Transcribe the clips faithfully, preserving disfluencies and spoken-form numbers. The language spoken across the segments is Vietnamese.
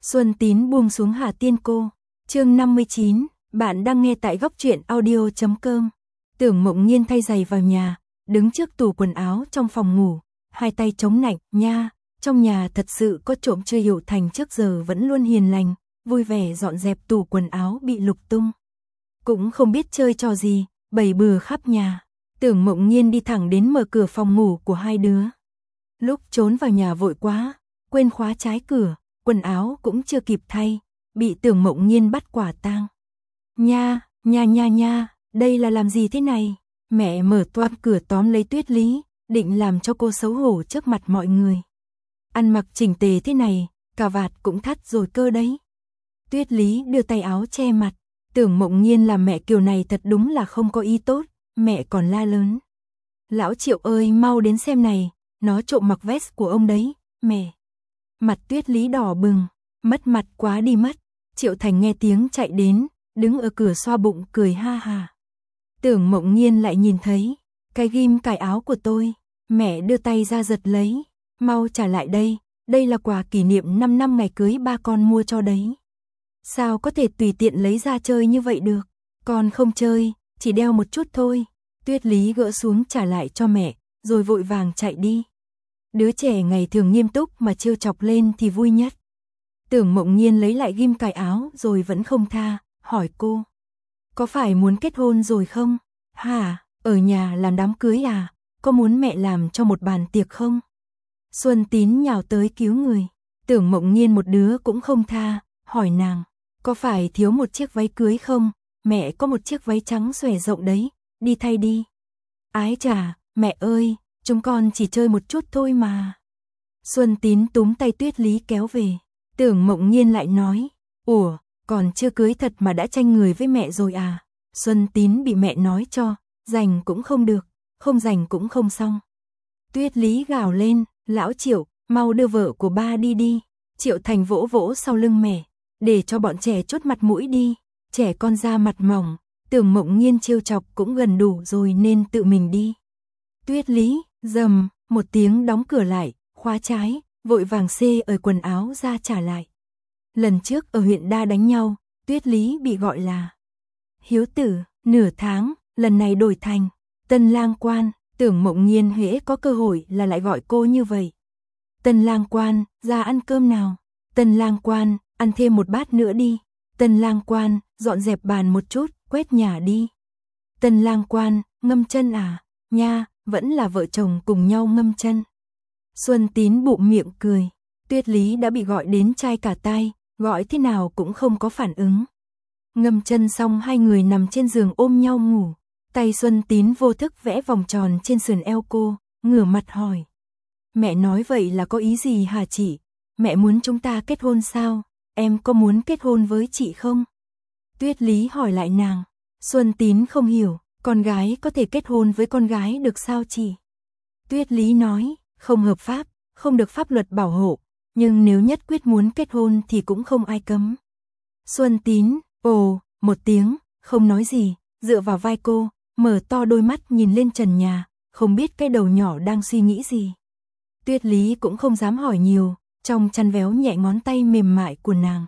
Xuân Tín buông xuống Hà Tiên Cô. Chương năm mươi chín, bạn đang nghe tại góc truyện audio chấm com. Tưởng Mộng Nhiên thay giày vào nhà, đứng trước tủ quần áo trong phòng ngủ, hai tay chống nạnh, nha, trong nhà thật sự có trộm chưa hiểu Thành trước giờ vẫn luôn hiền lành, vui vẻ dọn dẹp tủ quần áo bị lục tung. Cũng không biết chơi trò gì, bày bừa khắp nhà. Tưởng Mộng Nhiên đi thẳng đến mở cửa phòng ngủ của hai đứa. Lúc trốn vào nhà vội quá, quên khóa trái cửa, quần áo cũng chưa kịp thay, bị Tưởng Mộng Nhiên bắt quả tang. Nha, nha nha nha, đây là làm gì thế này? Mẹ mở toang cửa tóm lấy Tuyết Lý, định làm cho cô xấu hổ trước mặt mọi người. Ăn mặc chỉnh tề thế này, cà vạt cũng thắt rồi cơ đấy. Tuyết Lý đưa tay áo che mặt, Tưởng Mộng Nhiên làm mẹ kiểu này thật đúng là không có ý tốt, mẹ còn la lớn. Lão Triệu ơi, mau đến xem này, nó trộm mặc vest của ông đấy, mẹ. Mặt Tuyết Lý đỏ bừng, mất mặt quá đi mất. Triệu Thành nghe tiếng chạy đến, đứng ở cửa xoa bụng cười ha ha. Tưởng Mộng Nhiên lại nhìn thấy cái ghim cài áo của tôi, mẹ đưa tay ra giật lấy, mau trả lại đây, đây là quà kỷ niệm năm năm ngày cưới ba con mua cho đấy. Sao có thể tùy tiện lấy ra chơi như vậy được, con không chơi, chỉ đeo một chút thôi. Tuyết Lý gỡ xuống trả lại cho mẹ, rồi vội vàng chạy đi. Đứa trẻ ngày thường nghiêm túc mà trêu chọc lên thì vui nhất. Tưởng Mộng Nhiên lấy lại ghim cài áo rồi vẫn không tha, hỏi cô. Có phải muốn kết hôn rồi không? Hả, ở nhà làm đám cưới à? Có muốn mẹ làm cho một bàn tiệc không? Xuân Tín nhào tới cứu người. Tưởng Mộng Nhiên một đứa cũng không tha, hỏi nàng. Có phải thiếu một chiếc váy cưới không? Mẹ có một chiếc váy trắng xòe rộng đấy, đi thay đi. Ái chà, mẹ ơi, chúng con chỉ chơi một chút thôi mà. Xuân Tín túm tay Tuyết Lý kéo về. Tưởng Mộng Nhiên lại nói, ủa, còn chưa cưới thật mà đã tranh người với mẹ rồi à? Xuân Tín bị mẹ nói cho, giành cũng không được, không giành cũng không xong. Tuyết Lý gào lên, lão Triệu, mau đưa vợ của ba đi đi. Triệu Thành vỗ vỗ sau lưng mẹ, để cho bọn trẻ chốt mặt mũi đi, trẻ con da mặt mỏng, Tưởng Mộng Nhiên trêu chọc cũng gần đủ rồi nên tự mình đi. Tuyết Lý, rầm, một tiếng đóng cửa lại, khóa trái, vội vàng xê ở quần áo ra trả lại. Lần trước ở huyện Đa đánh nhau, Tuyết Lý bị gọi là hiếu tử, nửa tháng, lần này đổi thành Tân Lang Quan. Tưởng Mộng Nhiên hễ có cơ hội là lại gọi cô như vậy. Tân Lang Quan, ra ăn cơm nào. Tân Lang Quan, ăn thêm một bát nữa đi. Tân Lang Quan, dọn dẹp bàn một chút, quét nhà đi. Tân Lang Quan, ngâm chân à? Nha, vẫn là vợ chồng cùng nhau ngâm chân. Xuân Tín bụng miệng cười. Tuyết Lý đã bị gọi đến chai cả tai, gọi thế nào cũng không có phản ứng. Ngâm chân xong hai người nằm trên giường ôm nhau ngủ. Tay Xuân Tín vô thức vẽ vòng tròn trên sườn eo cô, ngửa mặt hỏi. Mẹ nói vậy là có ý gì hả chị? Mẹ muốn chúng ta kết hôn sao? Em có muốn kết hôn với chị không? Tuyết Lý hỏi lại nàng. Xuân Tín không hiểu, con gái có thể kết hôn với con gái được sao chị? Tuyết Lý nói, không hợp pháp, không được pháp luật bảo hộ, nhưng nếu nhất quyết muốn kết hôn thì cũng không ai cấm. Xuân Tín, ồ, một tiếng, không nói gì, dựa vào vai cô, mở to đôi mắt nhìn lên trần nhà, không biết cái đầu nhỏ đang suy nghĩ gì. Tuyết Lý cũng không dám hỏi nhiều, trong chăn véo nhẹ ngón tay mềm mại của nàng.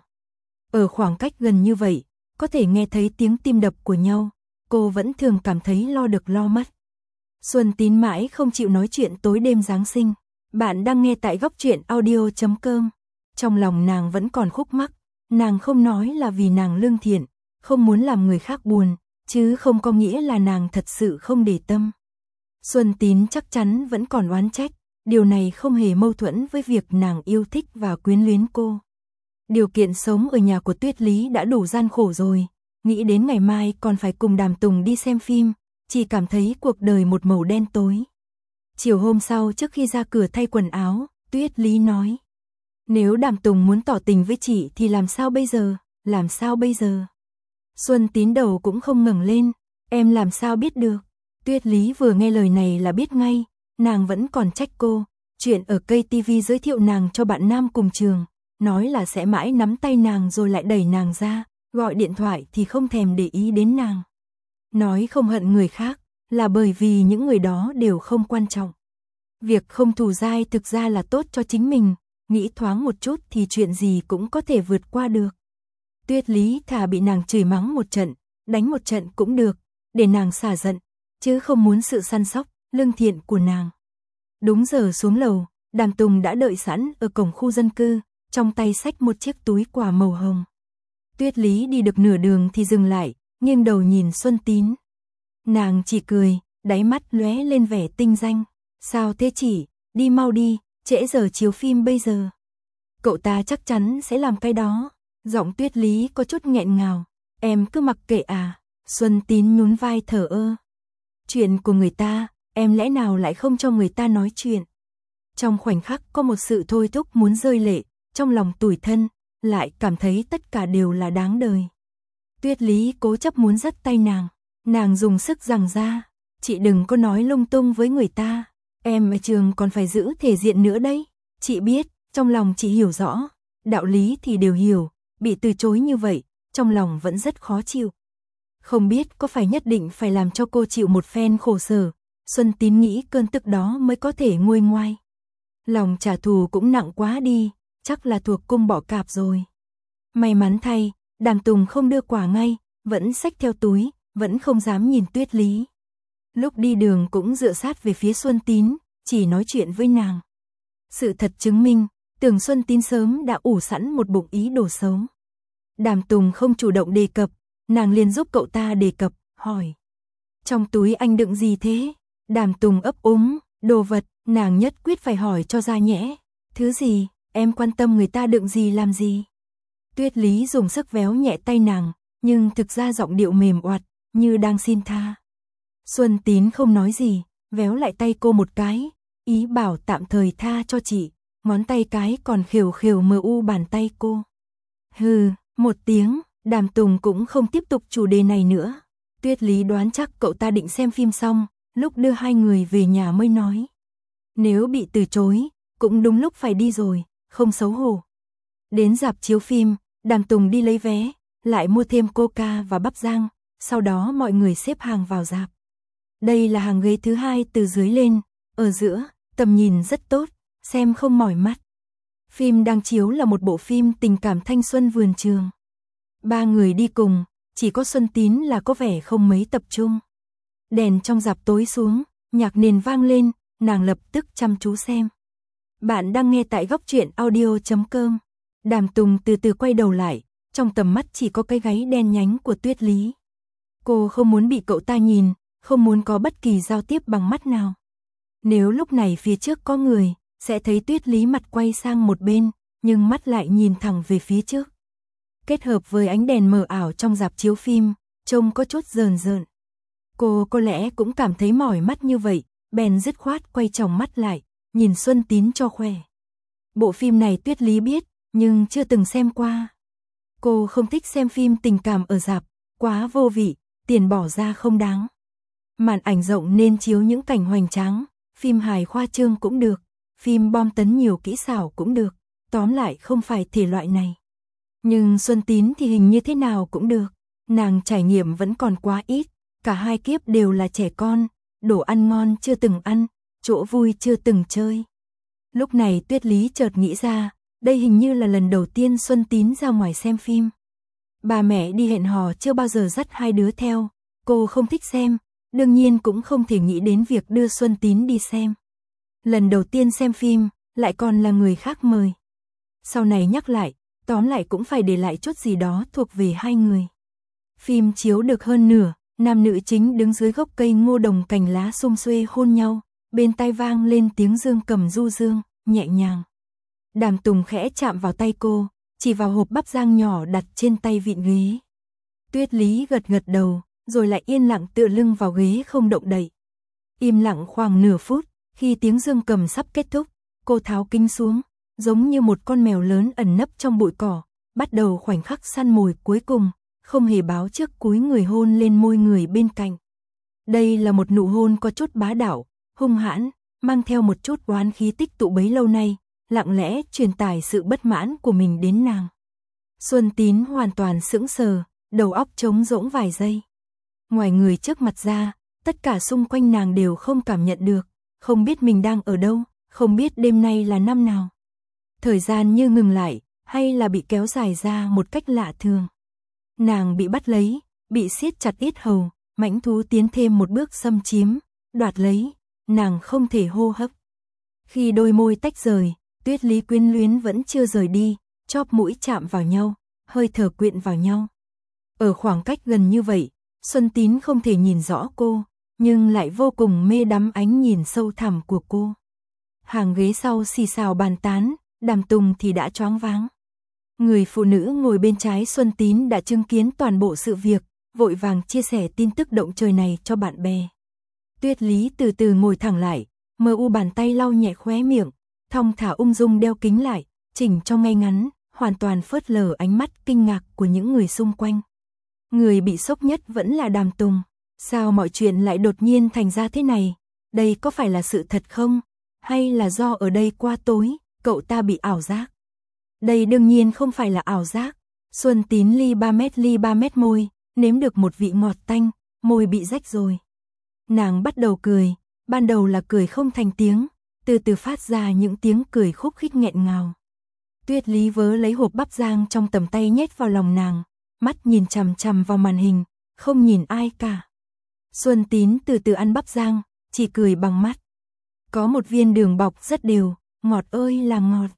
Ở khoảng cách gần như vậy, có thể nghe thấy tiếng tim đập của nhau, cô vẫn thường cảm thấy lo được lo mất. Xuân Tín mãi không chịu nói chuyện tối đêm Giáng sinh. Bạn đang nghe tại góc truyện audio chấm com. Trong lòng nàng vẫn còn khúc mắc, nàng không nói là vì nàng lương thiện, không muốn làm người khác buồn, chứ không có nghĩa là nàng thật sự không để tâm. Xuân Tín chắc chắn vẫn còn oán trách, điều này không hề mâu thuẫn với việc nàng yêu thích và quyến luyến cô. Điều kiện sống ở nhà của Tuyết Lý đã đủ gian khổ rồi, nghĩ đến ngày mai còn phải cùng Đàm Tùng đi xem phim, chỉ cảm thấy cuộc đời một màu đen tối. Chiều hôm sau trước khi ra cửa thay quần áo, Tuyết Lý nói. Nếu Đàm Tùng muốn tỏ tình với chị thì làm sao bây giờ, làm sao bây giờ? Xuân Tín đầu cũng không ngẩng lên, em làm sao biết được? Tuyết Lý vừa nghe lời này là biết ngay, nàng vẫn còn trách cô, chuyện ở cây tivi giới thiệu nàng cho bạn nam cùng trường, nói là sẽ mãi nắm tay nàng rồi lại đẩy nàng ra, gọi điện thoại thì không thèm để ý đến nàng. Nói không hận người khác, là bởi vì những người đó đều không quan trọng. Việc không thù dai thực ra là tốt cho chính mình, nghĩ thoáng một chút thì chuyện gì cũng có thể vượt qua được. Tuyết Lý thà bị nàng chửi mắng một trận, đánh một trận cũng được, để nàng xả giận, chứ không muốn sự săn sóc, lương thiện của nàng. Đúng giờ xuống lầu, Đàm Tùng đã đợi sẵn ở cổng khu dân cư, trong tay xách một chiếc túi quà màu hồng. Tuyết Lý đi được nửa đường thì dừng lại, nghiêng đầu nhìn Xuân Tín. Nàng chỉ cười, đáy mắt lóe lên vẻ tinh danh. Sao thế chị, đi mau đi, trễ giờ chiếu phim bây giờ. Cậu ta chắc chắn sẽ làm cái đó. Giọng Tuyết Lý có chút nghẹn ngào. Em cứ mặc kệ à. Xuân Tín nhún vai thở ơ. Chuyện của người ta, em lẽ nào lại không cho người ta nói chuyện. Trong khoảnh khắc có một sự thôi thúc muốn rơi lệ, trong lòng tủi thân, lại cảm thấy tất cả đều là đáng đời. Tuyết Lý cố chấp muốn dắt tay nàng, nàng dùng sức giằng ra, chị đừng có nói lung tung với người ta, em ở trường còn phải giữ thể diện nữa đấy. Chị biết, trong lòng chị hiểu rõ, đạo lý thì đều hiểu, bị từ chối như vậy, trong lòng vẫn rất khó chịu. Không biết có phải nhất định phải làm cho cô chịu một phen khổ sở, Xuân Tín nghĩ cơn tức đó mới có thể nguôi ngoai. Lòng trả thù cũng nặng quá đi, chắc là thuộc cung bỏ cạp rồi. May mắn thay, Đàm Tùng không đưa quà ngay, vẫn xách theo túi, vẫn không dám nhìn Tuyết Lý. Lúc đi đường cũng dựa sát về phía Xuân Tín, chỉ nói chuyện với nàng. Sự thật chứng minh, tưởng Xuân Tín sớm đã ủ sẵn một bụng ý đồ xấu. Đàm Tùng không chủ động đề cập, nàng liền giúp cậu ta đề cập, hỏi. Trong túi anh đựng gì thế? Đàm Tùng ấp úng, đồ vật, nàng nhất quyết phải hỏi cho ra nhẽ. Thứ gì, em quan tâm người ta đựng gì làm gì? Tuyết Lý dùng sức véo nhẹ tay nàng, nhưng thực ra giọng điệu mềm oặt, như đang xin tha. Xuân Tín không nói gì, véo lại tay cô một cái, ý bảo tạm thời tha cho chị, ngón tay cái còn khều khều mờ u bàn tay cô. Hừ, một tiếng, Đàm Tùng cũng không tiếp tục chủ đề này nữa. Tuyết Lý đoán chắc cậu ta định xem phim xong, lúc đưa hai người về nhà mới nói. Nếu bị từ chối, cũng đúng lúc phải đi rồi, không xấu hổ. Đến rạp chiếu phim, Đàm Tùng đi lấy vé, lại mua thêm coca và bắp rang, sau đó mọi người xếp hàng vào rạp. Đây là hàng ghế thứ hai từ dưới lên, ở giữa, tầm nhìn rất tốt, xem không mỏi mắt. Phim đang chiếu là một bộ phim tình cảm thanh xuân vườn trường. Ba người đi cùng, chỉ có Xuân Tín là có vẻ không mấy tập trung. Đèn trong rạp tối xuống, nhạc nền vang lên, nàng lập tức chăm chú xem. Bạn đang nghe tại góc truyện audio chấm com. Đàm Tùng từ từ quay đầu lại, trong tầm mắt chỉ có cái gáy đen nhánh của Tuyết Lý. Cô không muốn bị cậu ta nhìn, không muốn có bất kỳ giao tiếp bằng mắt nào. Nếu lúc này phía trước có người, sẽ thấy Tuyết Lý mặt quay sang một bên, nhưng mắt lại nhìn thẳng về phía trước. Kết hợp với ánh đèn mờ ảo trong rạp chiếu phim, trông có chút rờn rợn. Cô có lẽ cũng cảm thấy mỏi mắt như vậy, bèn dứt khoát quay tròng mắt lại, nhìn Xuân Tín cho khỏe. Bộ phim này Tuyết Lý biết, nhưng chưa từng xem qua. Cô không thích xem phim tình cảm ở rạp, quá vô vị, tiền bỏ ra không đáng. Màn ảnh rộng nên chiếu những cảnh hoành tráng, phim hài khoa trương cũng được, phim bom tấn nhiều kỹ xảo cũng được, tóm lại không phải thể loại này. Nhưng Xuân Tín thì hình như thế nào cũng được, nàng trải nghiệm vẫn còn quá ít, cả hai kiếp đều là trẻ con, đồ ăn ngon chưa từng ăn, chỗ vui chưa từng chơi. Lúc này Tuyết Lý chợt nghĩ ra, đây hình như là lần đầu tiên Xuân Tín ra ngoài xem phim. Bà mẹ đi hẹn hò chưa bao giờ dắt hai đứa theo, cô không thích xem, đương nhiên cũng không thể nghĩ đến việc đưa Xuân Tín đi xem. Lần đầu tiên xem phim, lại còn là người khác mời. Sau này nhắc lại, tóm lại cũng phải để lại chút gì đó thuộc về hai người. Phim chiếu được hơn nửa, nam nữ chính đứng dưới gốc cây ngô đồng cành lá sum xuê hôn nhau, bên tai vang lên tiếng dương cầm du dương, nhẹ nhàng. Đàm Tùng khẽ chạm vào tay cô, chỉ vào hộp bắp rang nhỏ đặt trên tay vịn ghế. Tuyết Lý gật gật đầu, rồi lại yên lặng tựa lưng vào ghế không động đậy. Im lặng khoảng nửa phút, khi tiếng dương cầm sắp kết thúc, cô tháo kính xuống, giống như một con mèo lớn ẩn nấp trong bụi cỏ, bắt đầu khoảnh khắc săn mồi cuối cùng, không hề báo trước cúi người hôn lên môi người bên cạnh. Đây là một nụ hôn có chút bá đạo, hung hãn, mang theo một chút oán khí tích tụ bấy lâu nay, lặng lẽ truyền tải sự bất mãn của mình đến nàng. Xuân Tín hoàn toàn sững sờ, đầu óc trống rỗng vài giây. Ngoài người trước mặt ra, tất cả xung quanh nàng đều không cảm nhận được, không biết mình đang ở đâu, không biết đêm nay là năm nào. thời gian như ngừng lại, hay là bị kéo dài ra một cách lạ thường. Nàng bị bắt lấy, bị siết chặt yết hầu, mãnh thú tiến thêm một bước xâm chiếm, đoạt lấy, nàng không thể hô hấp. Khi đôi môi tách rời, Tuyết Lý quyến luyến vẫn chưa rời đi, chóp mũi chạm vào nhau, hơi thở quyện vào nhau. Ở khoảng cách gần như vậy, Xuân Tín không thể nhìn rõ cô, nhưng lại vô cùng mê đắm ánh nhìn sâu thẳm của cô. Hàng ghế sau xì xào bàn tán, Đàm Tùng thì đã choáng váng. Người phụ nữ ngồi bên trái Xuân Tín đã chứng kiến toàn bộ sự việc, vội vàng chia sẻ tin tức động trời này cho bạn bè. Tuyết Lý từ từ ngồi thẳng lại, mờ u bàn tay lau nhẹ khóe miệng, thong thả ung dung đeo kính lại, chỉnh cho ngay ngắn, hoàn toàn phớt lờ ánh mắt kinh ngạc của những người xung quanh. Người bị sốc nhất vẫn là Đàm Tùng. Sao mọi chuyện lại đột nhiên thành ra thế này? Đây có phải là sự thật không? Hay là do ở đây qua tối, cậu ta bị ảo giác? Đây đương nhiên không phải là ảo giác. Xuân Tín ly ba mét ly ba mét môi, nếm được một vị ngọt tanh, môi bị rách rồi. Nàng bắt đầu cười, ban đầu là cười không thành tiếng, từ từ phát ra những tiếng cười khúc khích nghẹn ngào. Tuyết Lý vớ lấy hộp bắp rang trong tầm tay nhét vào lòng nàng, mắt nhìn chằm chằm vào màn hình, không nhìn ai cả. Xuân Tín từ từ ăn bắp rang, chỉ cười bằng mắt. Có một viên đường bọc rất đều, ngọt ơi là ngọt.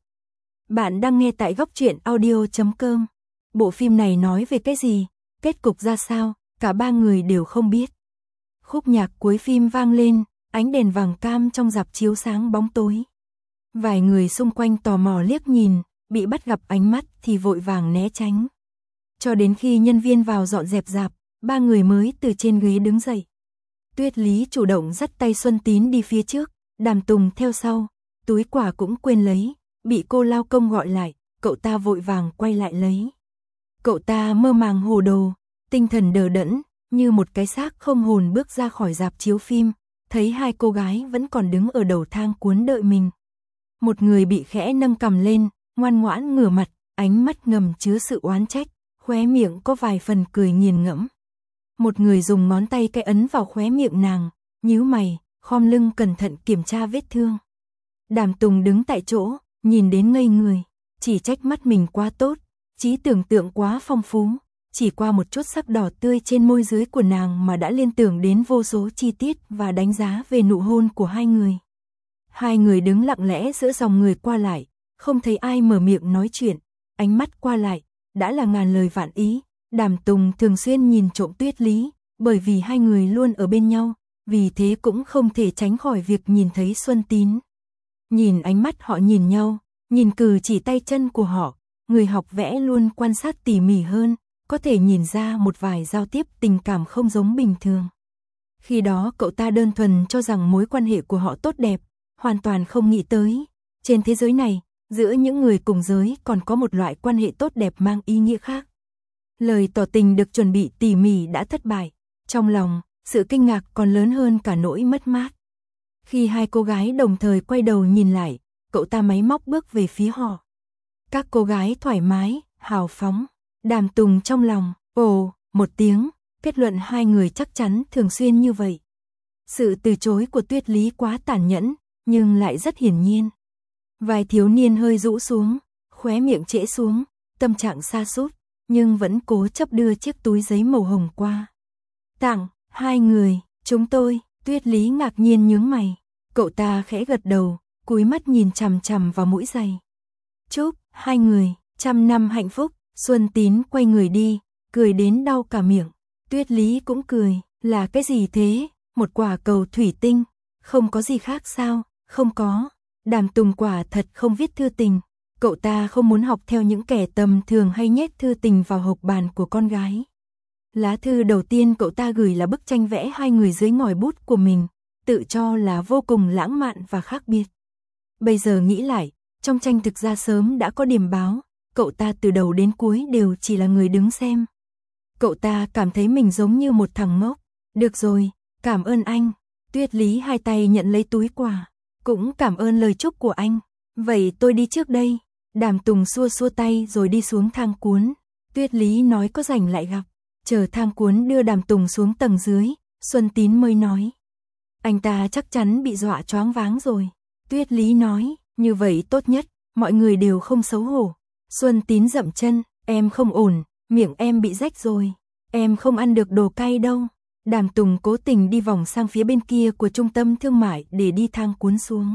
Bạn đang nghe tại góc truyện audio chấm com. Bộ phim này nói về cái gì, kết cục ra sao, cả ba người đều không biết. Khúc nhạc cuối phim vang lên, ánh đèn vàng cam trong rạp chiếu sáng bóng tối. Vài người xung quanh tò mò liếc nhìn, bị bắt gặp ánh mắt thì vội vàng né tránh. Cho đến khi nhân viên vào dọn dẹp rạp, ba người mới từ trên ghế đứng dậy. Tuyết Lý chủ động dắt tay Xuân Tín đi phía trước, Đàm Tùng theo sau, túi quà cũng quên lấy, bị cô lao công gọi lại, cậu ta vội vàng quay lại lấy. Cậu ta mơ màng hồ đồ, tinh thần đờ đẫn, như một cái xác không hồn bước ra khỏi rạp chiếu phim, thấy hai cô gái vẫn còn đứng ở đầu thang cuốn đợi mình. Một người bị khẽ nâng cằm lên, ngoan ngoãn ngửa mặt, ánh mắt ngầm chứa sự oán trách, khóe miệng có vài phần cười nghiền ngẫm. Một người dùng ngón tay cái ấn vào khóe miệng nàng, nhíu mày, khom lưng cẩn thận kiểm tra vết thương. Đàm Tùng đứng tại chỗ, nhìn đến ngây người, chỉ trách mắt mình quá tốt, trí tưởng tượng quá phong phú, chỉ qua một chút sắc đỏ tươi trên môi dưới của nàng mà đã liên tưởng đến vô số chi tiết và đánh giá về nụ hôn của hai người. Hai người đứng lặng lẽ giữa dòng người qua lại, không thấy ai mở miệng nói chuyện, ánh mắt qua lại, đã là ngàn lời vạn ý. Đàm Tùng thường xuyên nhìn trộm Tuyết Lý, bởi vì hai người luôn ở bên nhau, vì thế cũng không thể tránh khỏi việc nhìn thấy Xuân Tín. Nhìn ánh mắt họ nhìn nhau, nhìn cử chỉ tay chân của họ, người học vẽ luôn quan sát tỉ mỉ hơn, có thể nhìn ra một vài giao tiếp tình cảm không giống bình thường. Khi đó cậu ta đơn thuần cho rằng mối quan hệ của họ tốt đẹp, hoàn toàn không nghĩ tới. Trên thế giới này, giữa những người cùng giới còn có một loại quan hệ tốt đẹp mang ý nghĩa khác. Lời tỏ tình được chuẩn bị tỉ mỉ đã thất bại, trong lòng, sự kinh ngạc còn lớn hơn cả nỗi mất mát. Khi hai cô gái đồng thời quay đầu nhìn lại, cậu ta máy móc bước về phía họ. Các cô gái thoải mái, hào phóng, Đàm Tùng trong lòng, ồ, một tiếng, kết luận hai người chắc chắn thường xuyên như vậy. Sự từ chối của Tuyết Lý quá tàn nhẫn, nhưng lại rất hiển nhiên. Vài thiếu niên hơi rũ xuống, khóe miệng trễ xuống, tâm trạng sa sút, nhưng vẫn cố chấp đưa chiếc túi giấy màu hồng qua. Tặng, hai người, chúng tôi, Tuyết Lý ngạc nhiên nhướng mày. Cậu ta khẽ gật đầu, cúi mắt nhìn chằm chằm vào mũi giày. Chúc, hai người, trăm năm hạnh phúc. Xuân Tín quay người đi, cười đến đau cả miệng. Tuyết Lý cũng cười, là cái gì thế? Một quả cầu thủy tinh, không có gì khác sao? Không có. Đàm Tùng quả thật không viết thư tình. Cậu ta không muốn học theo những kẻ tầm thường hay nhét thư tình vào hộp bàn của con gái. Lá thư đầu tiên cậu ta gửi là bức tranh vẽ hai người dưới ngòi bút của mình, tự cho là vô cùng lãng mạn và khác biệt. Bây giờ nghĩ lại, trong tranh thực ra sớm đã có điểm báo, cậu ta từ đầu đến cuối đều chỉ là người đứng xem. Cậu ta cảm thấy mình giống như một thằng ngốc. Được rồi, cảm ơn anh. Tuyết Lý hai tay nhận lấy túi quà, cũng cảm ơn lời chúc của anh. Vậy tôi đi trước đây. Đàm Tùng xua xua tay rồi đi xuống thang cuốn. Tuyết Lý nói có rảnh lại gặp. Chờ thang cuốn đưa Đàm Tùng xuống tầng dưới, Xuân Tín mới nói. Anh ta chắc chắn bị dọa choáng váng rồi. Tuyết Lý nói, như vậy tốt nhất, mọi người đều không xấu hổ. Xuân Tín dậm chân, em không ổn, miệng em bị rách rồi, em không ăn được đồ cay đâu. Đàm Tùng cố tình đi vòng sang phía bên kia của trung tâm thương mại để đi thang cuốn xuống.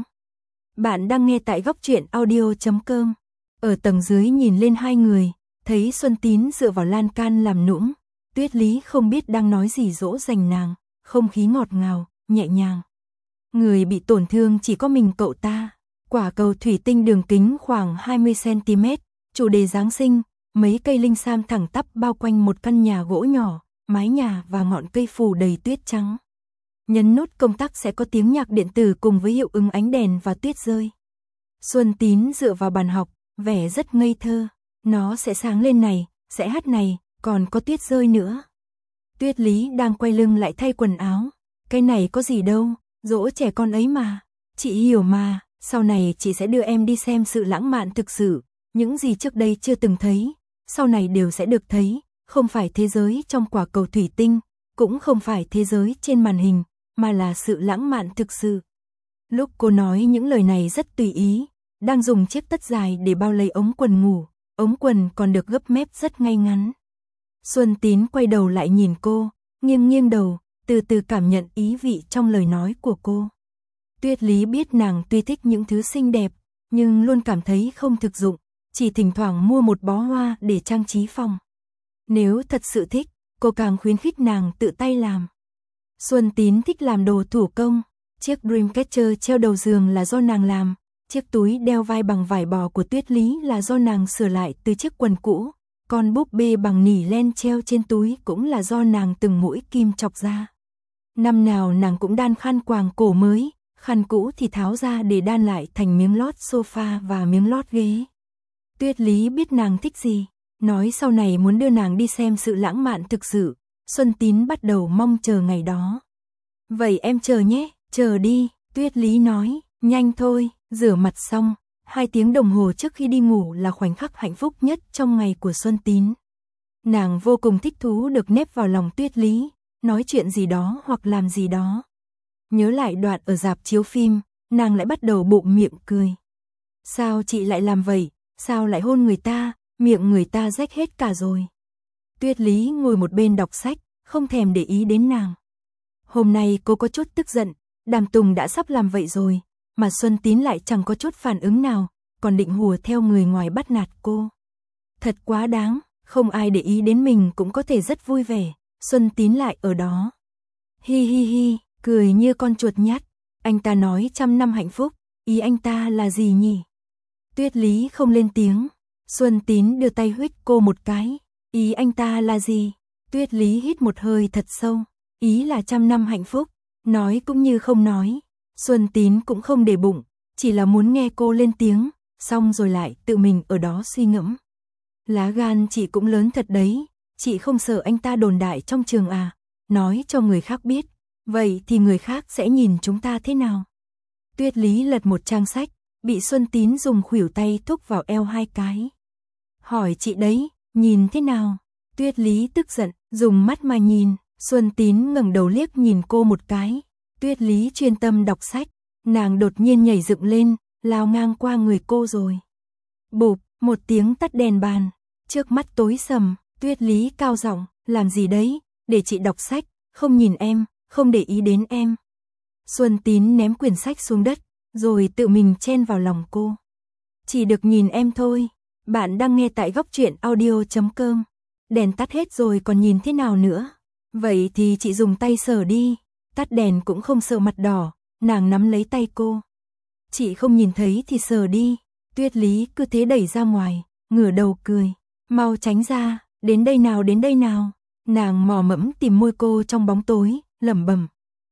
Bạn đang nghe tại góc truyện audio chấm com. Ở tầng dưới nhìn lên hai người, thấy Xuân Tín dựa vào lan can làm nũng, Tuyết Lý không biết đang nói gì dỗ dành nàng, không khí ngọt ngào, nhẹ nhàng. Người bị tổn thương chỉ có mình cậu ta. Quả cầu thủy tinh đường kính khoảng hai mươi xăng ti mét, chủ đề Giáng sinh, mấy cây linh sam thẳng tắp bao quanh một căn nhà gỗ nhỏ, mái nhà và ngọn cây phủ đầy tuyết trắng. Nhấn nút công tắc sẽ có tiếng nhạc điện tử cùng với hiệu ứng ánh đèn và tuyết rơi. Xuân Tín dựa vào bàn học, vẻ rất ngây thơ. Nó sẽ sáng lên này, sẽ hát này, còn có tuyết rơi nữa. Tuyết Lý đang quay lưng lại thay quần áo. Cái này có gì đâu, dỗ trẻ con ấy mà. Chị hiểu mà, sau này chị sẽ đưa em đi xem sự lãng mạn thực sự. Những gì trước đây chưa từng thấy, sau này đều sẽ được thấy. Không phải thế giới trong quả cầu thủy tinh, cũng không phải thế giới trên màn hình, mà là sự lãng mạn thực sự. Lúc cô nói những lời này rất tùy ý, đang dùng chiếc tất dài để bao lấy ống quần ngủ, ống quần còn được gấp mép rất ngay ngắn. Xuân Tín quay đầu lại nhìn cô, nghiêng nghiêng đầu, từ từ cảm nhận ý vị trong lời nói của cô. Tuyết Lý biết nàng tuy thích những thứ xinh đẹp, nhưng luôn cảm thấy không thực dụng, chỉ thỉnh thoảng mua một bó hoa để trang trí phòng. Nếu thật sự thích, cô càng khuyến khích nàng tự tay làm. Xuân Tín thích làm đồ thủ công, chiếc Dreamcatcher treo đầu giường là do nàng làm, chiếc túi đeo vai bằng vải bò của Tuyết Lý là do nàng sửa lại từ chiếc quần cũ, con búp bê bằng nỉ len treo trên túi cũng là do nàng từng mũi kim chọc ra. Năm nào nàng cũng đan khăn quàng cổ mới, khăn cũ thì tháo ra để đan lại thành miếng lót sofa và miếng lót ghế. Tuyết Lý biết nàng thích gì, nói sau này muốn đưa nàng đi xem sự lãng mạn thực sự. Xuân Tín bắt đầu mong chờ ngày đó. Vậy em chờ nhé, chờ đi, Tuyết Lý nói, nhanh thôi, rửa mặt xong, hai tiếng đồng hồ trước khi đi ngủ là khoảnh khắc hạnh phúc nhất trong ngày của Xuân Tín. Nàng vô cùng thích thú được nép vào lòng Tuyết Lý, nói chuyện gì đó hoặc làm gì đó. Nhớ lại đoạn ở rạp chiếu phim, nàng lại bắt đầu bụng miệng cười. Sao chị lại làm vậy, sao lại hôn người ta, miệng người ta rách hết cả rồi. Tuyết Lý ngồi một bên đọc sách, không thèm để ý đến nàng. Hôm nay cô có chút tức giận, Đàm Tùng đã sắp làm vậy rồi, mà Xuân Tín lại chẳng có chút phản ứng nào, còn định hùa theo người ngoài bắt nạt cô. Thật quá đáng, không ai để ý đến mình cũng có thể rất vui vẻ, Xuân Tín lại ở đó. Hi hi hi, cười như con chuột nhắt, anh ta nói trăm năm hạnh phúc, ý anh ta là gì nhỉ? Tuyết Lý không lên tiếng, Xuân Tín đưa tay huých cô một cái. Ý anh ta là gì? Tuyết Lý hít một hơi thật sâu. Ý là trăm năm hạnh phúc. Nói cũng như không nói. Xuân Tín cũng không để bụng, chỉ là muốn nghe cô lên tiếng, xong rồi lại tự mình ở đó suy ngẫm. Lá gan chị cũng lớn thật đấy, chị không sợ anh ta đồn đại trong trường à? Nói cho người khác biết, vậy thì người khác sẽ nhìn chúng ta thế nào? Tuyết Lý lật một trang sách, bị Xuân Tín dùng khuỷu tay thúc vào eo hai cái. Hỏi chị đấy, nhìn thế nào? Tuyết Lý tức giận, dùng mắt mà nhìn. Xuân Tín ngẩng đầu liếc nhìn cô một cái. Tuyết Lý chuyên tâm đọc sách, nàng đột nhiên nhảy dựng lên, lao ngang qua người cô rồi. Bụp, một tiếng tắt đèn bàn, trước mắt tối sầm, Tuyết Lý cao giọng, làm gì đấy, để chị đọc sách, không nhìn em, không để ý đến em. Xuân Tín ném quyển sách xuống đất, rồi tự mình chen vào lòng cô. Chỉ được nhìn em thôi. Bạn đang nghe tại góc truyện audio chấm com. Đèn tắt hết rồi còn nhìn thế nào nữa? Vậy thì chị dùng tay sờ đi. Tắt đèn cũng không sợ mặt đỏ, nàng nắm lấy tay cô. Chị không nhìn thấy thì sờ đi. Tuyết Lý cứ thế đẩy ra ngoài, ngửa đầu cười. Mau tránh ra, đến đây nào đến đây nào. Nàng mò mẫm tìm môi cô trong bóng tối, lẩm bẩm.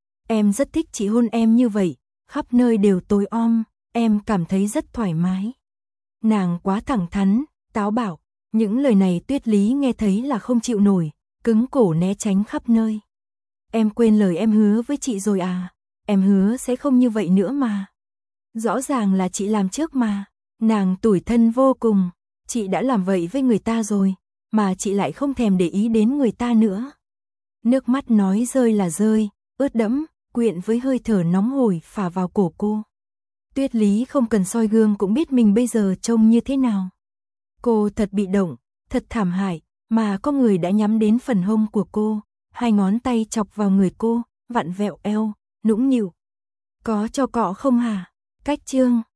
Em rất thích chị hôn em như vậy, khắp nơi đều tối om, em cảm thấy rất thoải mái. Nàng quá thẳng thắn, táo bạo, những lời này Tuyết Lý nghe thấy là không chịu nổi, cứng cổ né tránh khắp nơi. Em quên lời em hứa với chị rồi à, em hứa sẽ không như vậy nữa mà. Rõ ràng là chị làm trước mà, nàng tủi thân vô cùng, chị đã làm vậy với người ta rồi, mà chị lại không thèm để ý đến người ta nữa. Nước mắt nói rơi là rơi, ướt đẫm, quyện với hơi thở nóng hổi phả vào cổ cô. Tuyết Lý không cần soi gương cũng biết mình bây giờ trông như thế nào. Cô thật bị động, thật thảm hại, mà có người đã nhắm đến phần hông của cô, hai ngón tay chọc vào người cô, vặn vẹo eo, nũng nịu. Có cho cọ không hả? Cách chương